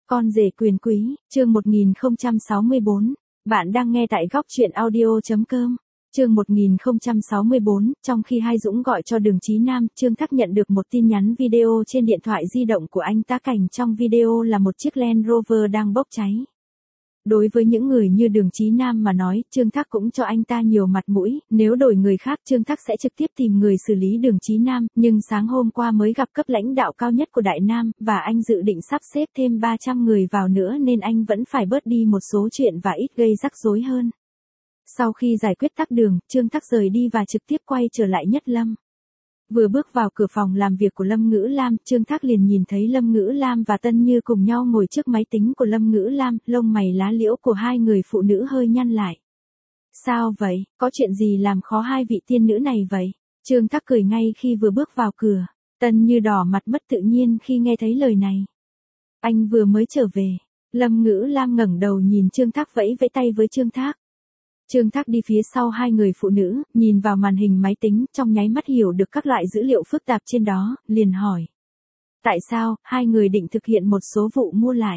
Con rể quyền quý, chương 1064. Bạn đang nghe tại góc truyện audio.com. Chương 1064, trong khi Hai Dũng gọi cho Đường Chí Nam, Trương Thác nhận được một tin nhắn video trên điện thoại di động của anh ta. Cảnh trong video là một chiếc Land Rover đang bốc cháy. Đối với những người như Đường Chí Nam mà nói, Trương Thác cũng cho anh ta nhiều mặt mũi, nếu đổi người khác Trương Thác sẽ trực tiếp tìm người xử lý Đường Chí Nam, nhưng sáng hôm qua mới gặp cấp lãnh đạo cao nhất của Đại Nam, và anh dự định sắp xếp thêm 300 người vào nữa nên anh vẫn phải bớt đi một số chuyện và ít gây rắc rối hơn. Sau khi giải quyết tắc đường, Trương Thác rời đi và trực tiếp quay trở lại Nhất Lâm. Vừa bước vào cửa phòng làm việc của Lâm Ngữ Lam, Trương Thác liền nhìn thấy Lâm Ngữ Lam và Tân Như cùng nhau ngồi trước máy tính của Lâm Ngữ Lam, lông mày lá liễu của hai người phụ nữ hơi nhăn lại. Sao vậy, có chuyện gì làm khó hai vị tiên nữ này vậy? Trương Thác cười ngay khi vừa bước vào cửa. Tân Như đỏ mặt mất tự nhiên khi nghe thấy lời này. Anh vừa mới trở về. Lâm Ngữ Lam ngẩng đầu nhìn Trương Thác vẫy vẫy tay với Trương Thác. Trương Thác đi phía sau hai người phụ nữ, nhìn vào màn hình máy tính, trong nháy mắt hiểu được các loại dữ liệu phức tạp trên đó, liền hỏi. Tại sao, hai người định thực hiện một số vụ mua lại?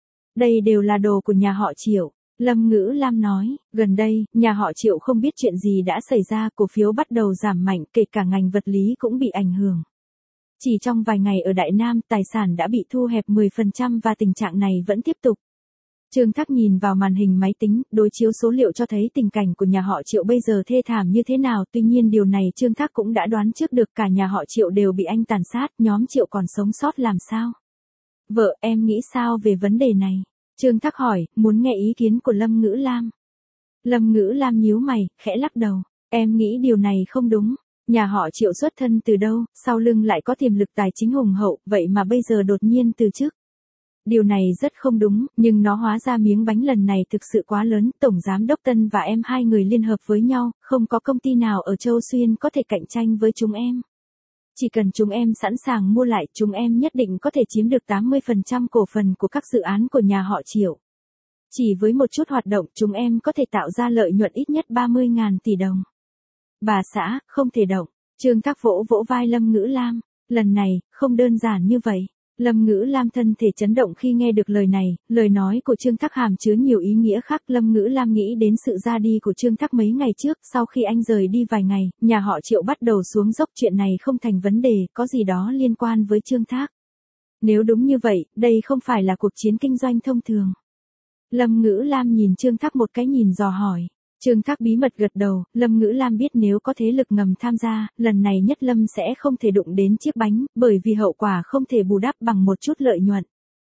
Đây đều là đồ của nhà họ Triệu. Lâm Ngữ Lam nói, gần đây, nhà họ Triệu không biết chuyện gì đã xảy ra, cổ phiếu bắt đầu giảm mạnh, kể cả ngành vật lý cũng bị ảnh hưởng. Chỉ trong vài ngày ở Đại Nam, tài sản đã bị thu hẹp 10% và tình trạng này vẫn tiếp tục. Trương Thác nhìn vào màn hình máy tính, đối chiếu số liệu cho thấy tình cảnh của nhà họ Triệu bây giờ thê thảm như thế nào, tuy nhiên điều này Trương Thác cũng đã đoán trước được, cả nhà họ Triệu đều bị anh tàn sát, nhóm Triệu còn sống sót làm sao? Vợ, em nghĩ sao về vấn đề này? Trương Thác hỏi, muốn nghe ý kiến của Lâm Ngữ Lam. Lâm Ngữ Lam nhíu mày, khẽ lắc đầu, em nghĩ điều này không đúng. Nhà họ Triệu xuất thân từ đâu, sau lưng lại có tiềm lực tài chính hùng hậu, vậy mà bây giờ đột nhiên từ chức. Điều này rất không đúng, nhưng nó hóa ra miếng bánh lần này thực sự quá lớn, Tổng Giám đốc Tân và em hai người liên hợp với nhau, không có công ty nào ở Châu Xuyên có thể cạnh tranh với chúng em. Chỉ cần chúng em sẵn sàng mua lại, chúng em nhất định có thể chiếm được 80% cổ phần của các dự án của nhà họ Triệu. Chỉ với một chút hoạt động, chúng em có thể tạo ra lợi nhuận ít nhất 30.000 tỷ đồng. Bà xã, không thể động. Trương Thác vỗ vỗ vai Lâm Ngữ Lam. Lần này, không đơn giản như vậy. Lâm Ngữ Lam thân thể chấn động khi nghe được lời này, lời nói của Trương Thác hàm chứa nhiều ý nghĩa khác. Lâm Ngữ Lam nghĩ đến sự ra đi của Trương Thác mấy ngày trước, sau khi anh rời đi vài ngày, nhà họ Triệu bắt đầu xuống dốc, chuyện này không thành vấn đề, có gì đó liên quan với Trương Thác. Nếu đúng như vậy, đây không phải là cuộc chiến kinh doanh thông thường. Lâm Ngữ Lam nhìn Trương Thác một cái nhìn dò hỏi. Trương Thác bí mật gật đầu, Lâm Ngữ Lam biết nếu có thế lực ngầm tham gia, lần này Nhất Lâm sẽ không thể đụng đến chiếc bánh, bởi vì hậu quả không thể bù đắp bằng một chút lợi nhuận.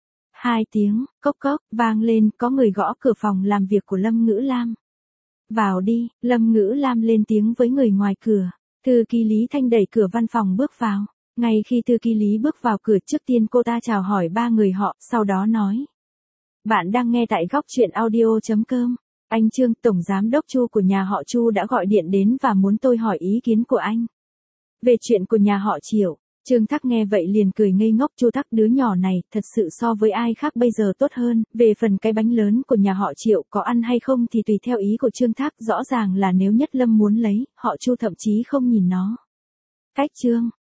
2 tiếng, cốc cốc, vang lên, có người gõ cửa phòng làm việc của Lâm Ngữ Lam. Vào đi, Lâm Ngữ Lam lên tiếng với người ngoài cửa. Thư ký Lý Thanh đẩy cửa văn phòng bước vào. Ngay khi thư ký Lý bước vào cửa, trước tiên cô ta chào hỏi ba người họ, sau đó nói. Bạn đang nghe tại góc truyện audio.com. Anh Trương, Tổng Giám đốc Chu của nhà họ Chu đã gọi điện đến và muốn tôi hỏi ý kiến của anh. Về chuyện của nhà họ Triệu, Trương Thác nghe vậy liền cười ngây ngốc. Chu Thác đứa nhỏ này, thật sự so với ai khác bây giờ tốt hơn, về phần cái bánh lớn của nhà họ Triệu có ăn hay không thì tùy theo ý của Trương Thác, rõ ràng là nếu Nhất Lâm muốn lấy, họ Chu thậm chí không nhìn nó. Cách Trương,